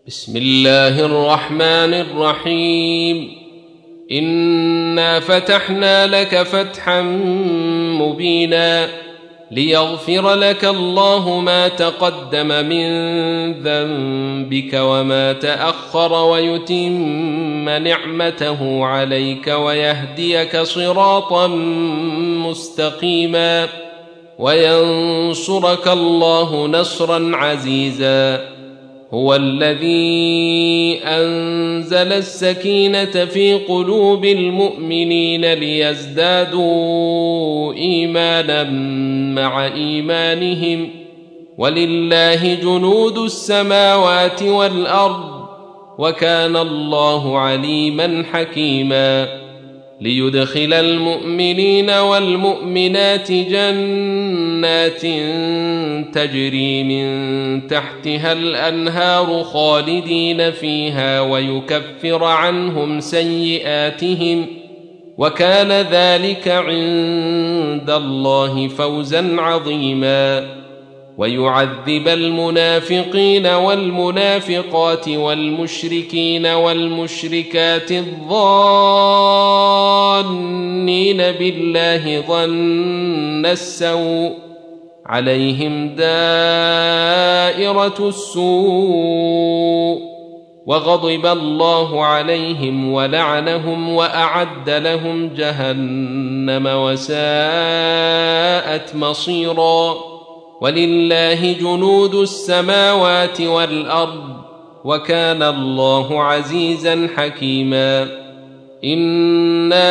بسم الله الرحمن الرحيم. إنا فتحنا لك فتحا مبينا ليغفر لك الله ما تقدم من ذنبك وما تأخر ويتم نعمته عليك ويهديك صراطا مستقيما وينصرك الله نصرا عزيزا. هو الذي أنزل السكينة في قلوب المؤمنين ليزدادوا إيمانا مع إيمانهم ولله جنود السماوات والأرض وكان الله عليما حكيما. ليدخل المؤمنين والمؤمنات جنات تجري من تحتها الأنهار خالدين فيها ويكفر عنهم سيئاتهم وكان ذلك عند الله فوزا عظيما. ويعذب المنافقين والمنافقات والمشركين والمشركات الظانين بالله ظن السوء عليهم دائرة السوء وغضب الله عليهم ولعنهم وأعد لهم جهنم وساءت مصيرا. ولله جنود السماوات والأرض وكان الله عزيزا حكيما. إنا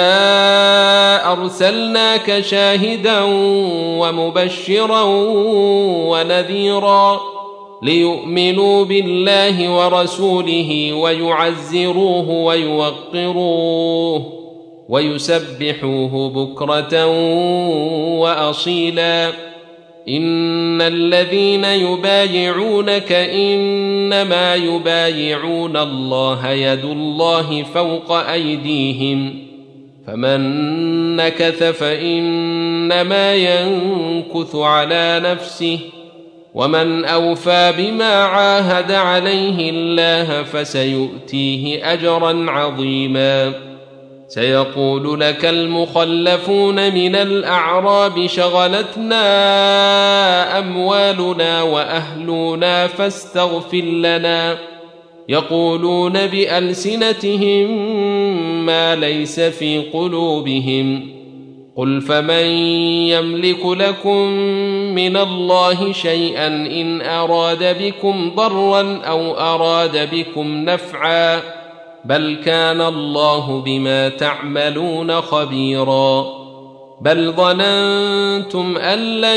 أرسلناك شاهدا ومبشرا ونذيرا ليؤمنوا بالله ورسوله ويعزروه ويوقروه ويسبحوه بكرة وأصيلا. إن الذين يبايعونك إنما يبايعون الله يد الله فوق أيديهم فمن نكث فإنما ينكث على نفسه ومن أوفى بما عاهد عليه الله فسيؤتيه أجرا عظيما. سيقول لك المخلفون من الأعراب شغلتنا أموالنا وأهلنا فاستغفر لنا يقولون بألسنتهم ما ليس في قلوبهم قل فمن يملك لكم من الله شيئا إن أراد بكم ضرا أو أراد بكم نفعا بل كان الله بما تعملون خبيرا. بل ظننتم أن لن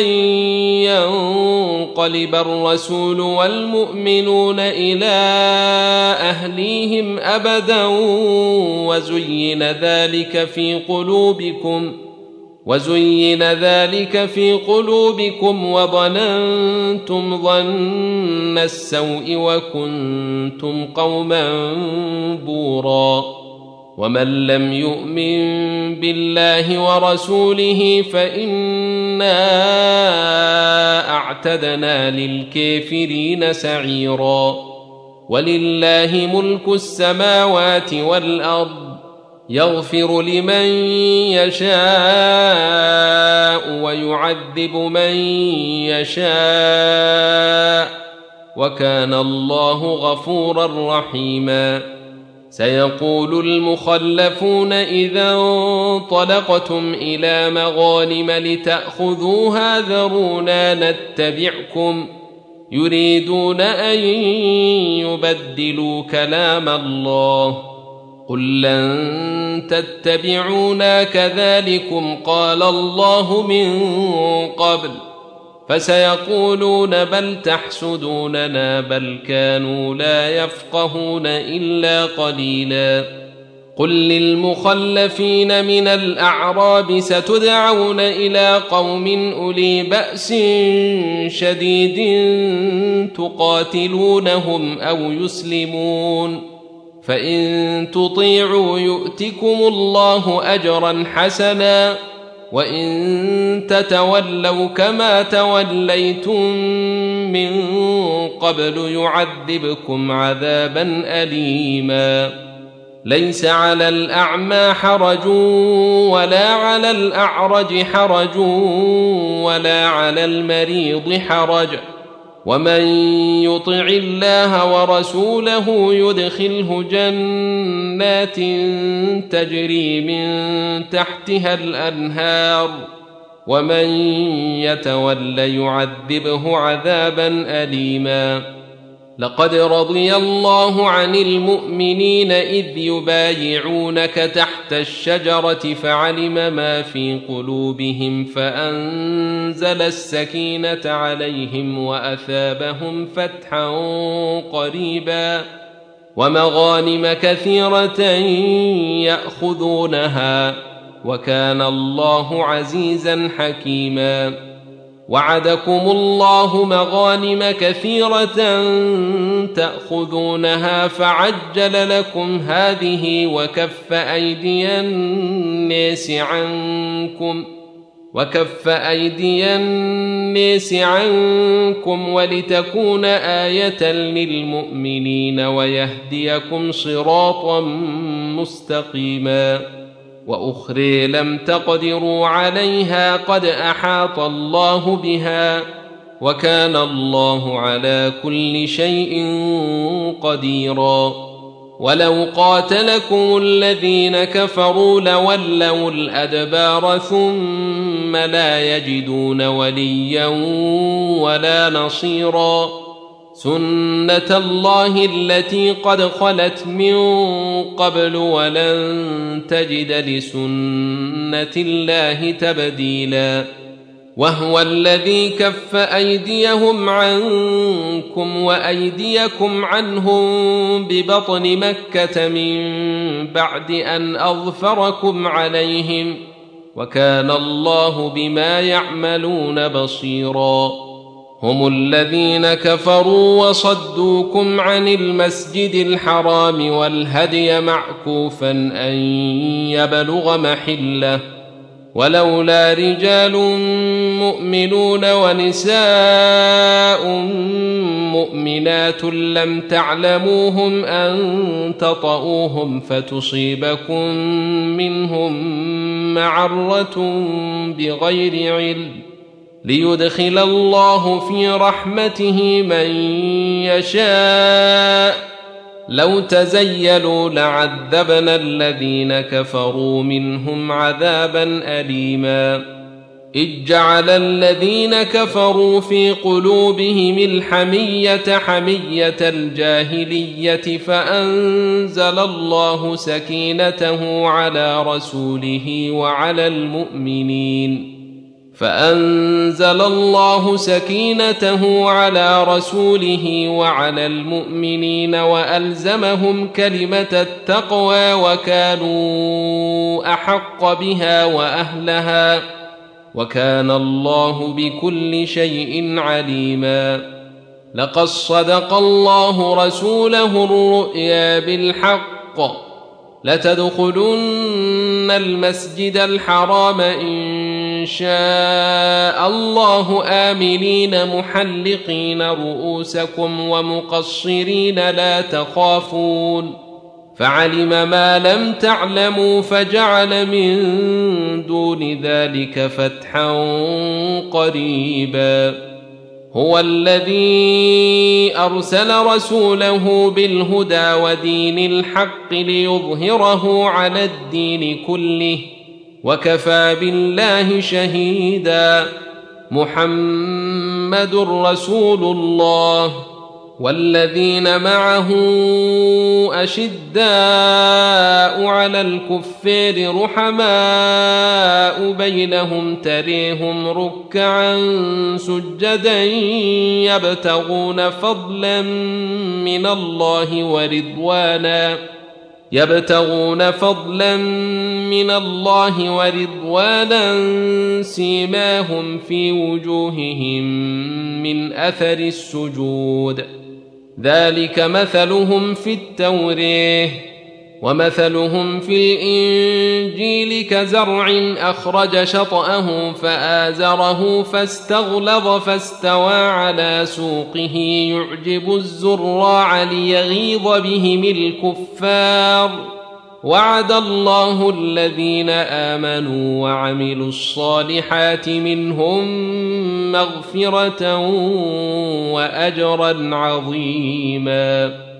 ينقلب الرسول والمؤمنون إلى أهليهم أبدا وزين ذلك في قلوبكم وظننتم ظن السوء وكنتم قوما بورا. ومن لم يؤمن بالله ورسوله فإنا أعتدنا للكافرين سعيرا. ولله ملك السماوات والأرض يغفر لمن يشاء ويعذب من يشاء وكان الله غفورا رحيما. سيقول المخلفون إذا انطلقتم إلى مغانم لتأخذوها ذرونا نتبعكم يريدون أن يبدلوا كلام الله قل لن تتبعونا كذلكم قال الله من قبل فسيقولون بل تحسدوننا بل كانوا لا يفقهون إلا قليلا. قل للمخلفين من الأعراب ستدعون إلى قوم أولي بأس شديد تقاتلونهم أو يسلمون فإن تطيعوا يؤتكم الله أجرا حسنا وإن تتولوا كما توليتم من قبل يعذبكم عذابا أليما ليس على الأعمى حرج ولا على الأعرج حرج ولا على المريض حرج ومن يطع الله ورسوله يدخله جنات تجري من تحتها الأنهار ومن يتول يعذبه عذابا أليما لقد رضي الله عن المؤمنين إذ يبايعونك تحت الشجرة فعلم ما في قلوبهم فأنزل السكينة عليهم وأثابهم فتحا قريبا ومغانم كثيرة يأخذونها وكان الله عزيزا حكيما وعدكم الله مغانم كثيرة تأخذونها فعجل لكم هذه وكف أيدي الناس عنكم ولتكون آية للمؤمنين ويهديكم صراطا مستقيما وأخرى لم تقدروا عليها قد أحاط الله بها وكان الله على كل شيء قديرا ولو قاتلكم الذين كفروا لولوا الأدبار ثم لا يجدون وليا ولا نصيرا سنة الله التي قد خلت من قبل ولن تجد لسنة الله تبديلا وهو الذي كف أيديهم عنكم وأيديكم عنهم ببطن مكة من بعد أن أظفركم عليهم وكان الله بما يعملون بصيرا هم الذين كفروا وصدوكم عن المسجد الحرام والهدي معكوفا أن يبلغ محله ولولا رجال مؤمنون ونساء مؤمنات لم تعلموهم أن تطؤوهم فتصيبكم منهم معرة بغير علم ليدخل الله في رحمته من يشاء لو تزيلوا لعذبنا الذين كفروا منهم عذابا أليما إذ جعل الذين كفروا في قلوبهم الحمية حمية الجاهلية فأنزل الله سكينته على رسوله وعلى المؤمنين وألزمهم كلمة التقوى وكانوا أحق بها وأهلها وكان الله بكل شيء عليما لقد صدق الله رسوله الرؤيا بالحق لتدخلن المسجد الحرام إن شاء الله آمنين محلقين رؤوسكم ومقصرين لا تخافون فعلم ما لم تعلموا فجعل من دون ذلك فتحا قريبا هو الذي أرسل رسوله بالهدى ودين الحق ليظهره على الدين كله وكفى بالله شهيدا محمد رسول الله والذين معه أشداء على الكفار رحماء بينهم تريهم ركعا سجدا يبتغون فضلا من الله ورضوانا سيماهم في وجوههم من أثر السجود ذلك مثلهم في التوراة ومثلهم في الإنجيل كزرع أخرج شطأه فآزره فاستغلظ فاستوى على سوقه يعجب الزراع ليغيظ بهم الكفار وعد الله الذين آمنوا وعملوا الصالحات منهم مغفرة وأجرا عظيما